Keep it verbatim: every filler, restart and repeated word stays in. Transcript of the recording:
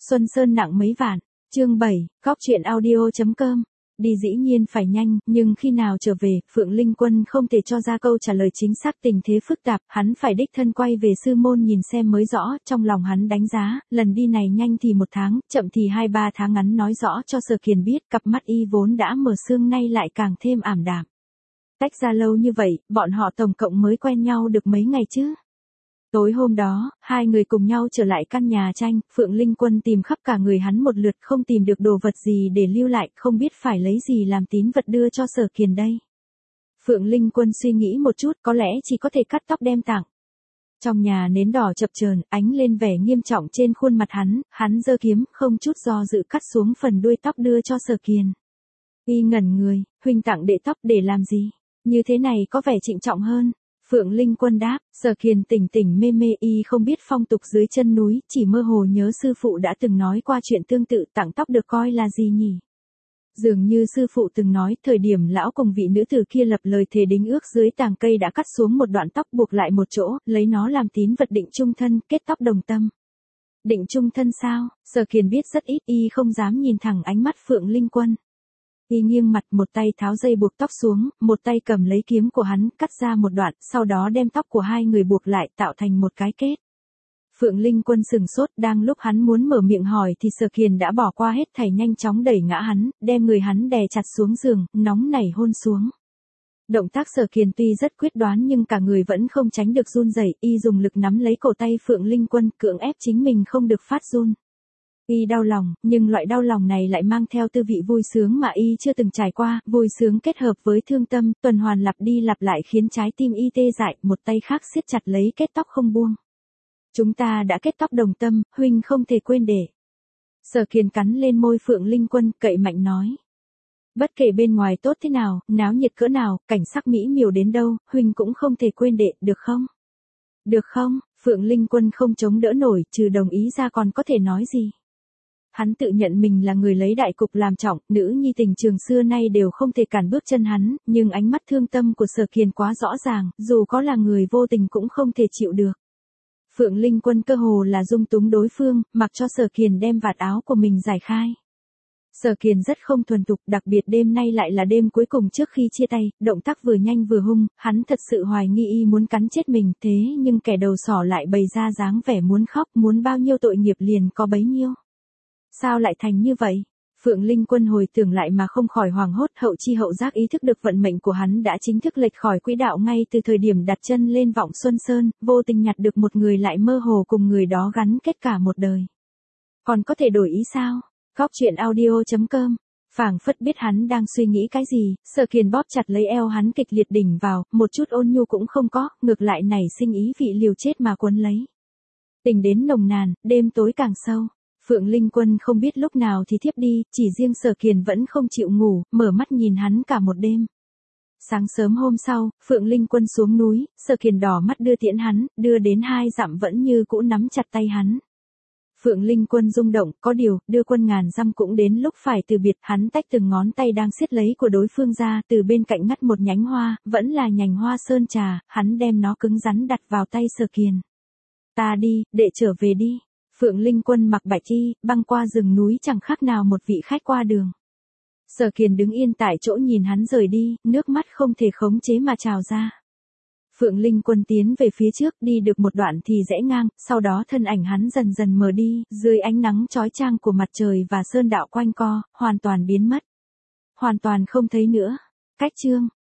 Xuân Sơn nặng mấy vạn. Chương bảy, góc truyện audio chấm com. Đi dĩ nhiên phải nhanh, nhưng khi nào trở về, Phượng Linh Quân không thể cho ra câu trả lời chính xác, tình thế phức tạp, hắn phải đích thân quay về sư môn nhìn xem mới rõ, trong lòng hắn đánh giá, lần đi này nhanh thì một tháng, chậm thì hai ba tháng, ngắn nói rõ cho Sở Kiền biết, cặp mắt y vốn đã mở sương nay lại càng thêm ảm đạm. Tách ra lâu như vậy, bọn họ tổng cộng mới quen nhau được mấy ngày chứ? Tối hôm đó, hai người cùng nhau trở lại căn nhà tranh, Phượng Linh Quân tìm khắp cả người hắn một lượt, không tìm được đồ vật gì để lưu lại, không biết phải lấy gì làm tín vật đưa cho Sở Kiền đây. Phượng Linh Quân suy nghĩ một chút, có lẽ chỉ có thể cắt tóc đem tặng. Trong nhà nến đỏ chập chờn, ánh lên vẻ nghiêm trọng trên khuôn mặt hắn, hắn giơ kiếm, không chút do dự cắt xuống phần đuôi tóc đưa cho Sở Kiền. Y ngẩn người, huynh tặng đệ tóc để làm gì? Như thế này có vẻ trịnh trọng hơn. Phượng Linh Quân đáp, Sở Kiền tỉnh tỉnh mê mê, y không biết phong tục dưới chân núi, chỉ mơ hồ nhớ sư phụ đã từng nói qua chuyện tương tự, tặng tóc được coi là gì nhỉ? Dường như sư phụ từng nói, thời điểm lão cùng vị nữ tử kia lập lời thề đính ước dưới tàng cây đã cắt xuống một đoạn tóc buộc lại một chỗ, lấy nó làm tín vật định chung thân, kết tóc đồng tâm. Định chung thân sao? Sở Kiền biết rất ít, y không dám nhìn thẳng ánh mắt Phượng Linh Quân. Y nghiêng mặt, một tay tháo dây buộc tóc xuống, một tay cầm lấy kiếm của hắn, cắt ra một đoạn, sau đó đem tóc của hai người buộc lại, tạo thành một cái kết. Phượng Linh Quân sừng sốt, đang lúc hắn muốn mở miệng hỏi thì Sở Kiền đã bỏ qua hết thảy, nhanh chóng đẩy ngã hắn, đem người hắn đè chặt xuống giường, nóng nảy hôn xuống. Động tác Sở Kiền tuy rất quyết đoán nhưng cả người vẫn không tránh được run rẩy, y dùng lực nắm lấy cổ tay Phượng Linh Quân, cưỡng ép chính mình không được phát run. Y đau lòng, nhưng loại đau lòng này lại mang theo tư vị vui sướng mà y chưa từng trải qua, vui sướng kết hợp với thương tâm, tuần hoàn lặp đi lặp lại khiến trái tim y tê dại, một tay khác siết chặt lấy kết tóc không buông. Chúng ta đã kết tóc đồng tâm, huynh không thể quên để. Sở Kiền cắn lên môi Phượng Linh Quân, cậy mạnh nói. Bất kể bên ngoài tốt thế nào, náo nhiệt cỡ nào, cảnh sắc mỹ miều đến đâu, huynh cũng không thể quên đệ, được không? Được không? Phượng Linh Quân không chống đỡ nổi, trừ đồng ý ra còn có thể nói gì? Hắn tự nhận mình là người lấy đại cục làm trọng, nữ nhi tình trường xưa nay đều không thể cản bước chân hắn, nhưng ánh mắt thương tâm của Sở Kiền quá rõ ràng, dù có là người vô tình cũng không thể chịu được. Phượng Linh Quân cơ hồ là dung túng đối phương, mặc cho Sở Kiền đem vạt áo của mình giải khai. Sở Kiền rất không thuần thục, đặc biệt đêm nay lại là đêm cuối cùng trước khi chia tay, động tác vừa nhanh vừa hung, hắn thật sự hoài nghi y muốn cắn chết mình, thế nhưng kẻ đầu sỏ lại bày ra dáng vẻ muốn khóc, muốn bao nhiêu tội nghiệp liền có bấy nhiêu. Sao lại thành như vậy? Phượng Linh Quân hồi tưởng lại mà không khỏi hoảng hốt, hậu chi hậu giác ý thức được vận mệnh của hắn đã chính thức lệch khỏi quỹ đạo ngay từ thời điểm đặt chân lên Vọng Xuân Sơn, vô tình nhặt được một người lại mơ hồ cùng người đó gắn kết cả một đời. Còn có thể đổi ý sao? Góc truyện audio chấm com. Phảng phất biết hắn đang suy nghĩ cái gì, Sở Kiền bóp chặt lấy eo hắn kịch liệt đỉnh vào, một chút ôn nhu cũng không có, ngược lại nảy sinh ý vị liều chết mà cuốn lấy. Tình đến nồng nàn, đêm tối càng sâu. Phượng Linh Quân không biết lúc nào thì thiếp đi, chỉ riêng Sở Kiền vẫn không chịu ngủ, mở mắt nhìn hắn cả một đêm. Sáng sớm hôm sau, Phượng Linh Quân xuống núi, Sở Kiền đỏ mắt đưa tiễn hắn, đưa đến hai dặm vẫn như cũ nắm chặt tay hắn. Phượng Linh Quân rung động, có điều, đưa quân ngàn dặm cũng đến lúc phải từ biệt, hắn tách từng ngón tay đang siết lấy của đối phương ra, từ bên cạnh ngắt một nhánh hoa, vẫn là nhành hoa sơn trà, hắn đem nó cứng rắn đặt vào tay Sở Kiền. Ta đi, đệ trở về đi. Phượng Linh Quân mặc bạch y, băng qua rừng núi chẳng khác nào một vị khách qua đường. Sở Kiền đứng yên tại chỗ nhìn hắn rời đi, nước mắt không thể khống chế mà trào ra. Phượng Linh Quân tiến về phía trước, đi được một đoạn thì rẽ ngang, sau đó thân ảnh hắn dần dần mờ đi, dưới ánh nắng chói chang của mặt trời và sơn đạo quanh co, hoàn toàn biến mất. Hoàn toàn không thấy nữa. Cách chương.